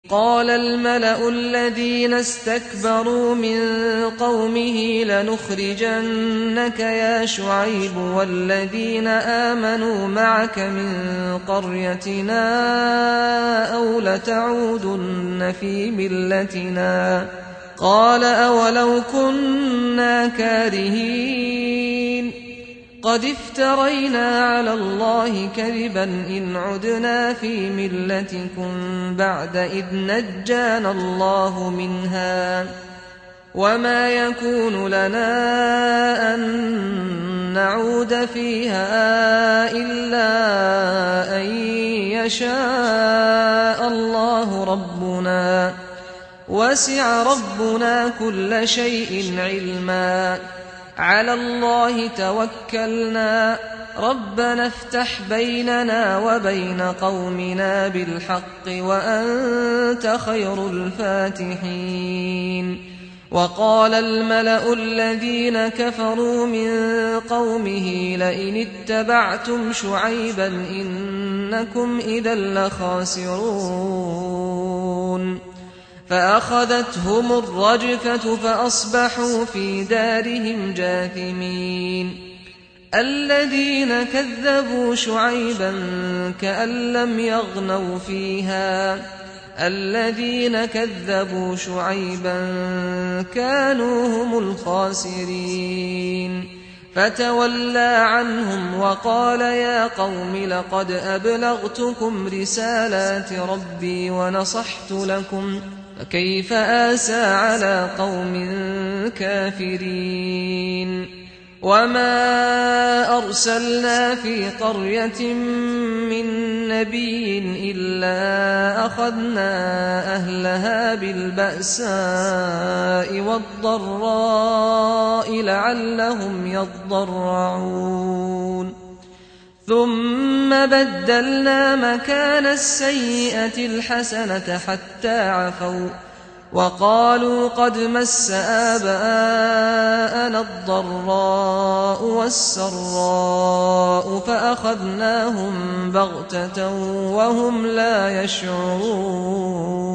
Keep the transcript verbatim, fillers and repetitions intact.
قال الملأ الذين استكبروا من قومه لنخرجنك يا شعيب والذين آمنوا معك من قريتنا أو لتعودن في ملتنا قال أولو كنا كارهين قد افترينا على الله كذبا إن عدنا في ملتكم بعد إذ نجانا الله منها وما يكون لنا أن نعود فيها إلا أن يشاء الله ربنا وسع ربنا كل شيء علما على الله توكلنا ربنا افتح بيننا وبين قومنا بالحق وأنت خير الفاتحين وقال الملأ الذين كفروا من قومه لئن اتبعتم شعيبا إنكم إذا لخاسرون فأخذتهم الرجفة فأصبحوا في دارهم جاثمين الذين كذبوا شعيبا كأن لم يغنوا فيها الذين كذبوا شعيبا كانوا هم الخاسرين فتولى عنهم وقال يا قوم لقد أبلغتكم رسالات ربي ونصحت لكم فكيف آسى على قوم كافرين وما أرسلنا في قرية من نبي إلا أخذنا أهلها بالبأساء والضراء لعلهم يضرعون ثم بدلنا مكان السيئة الحسنة حتى عفوا وقالوا قد مس آباءنا الضراء والسراء فأخذناهم بغتة وهم لا يشعرون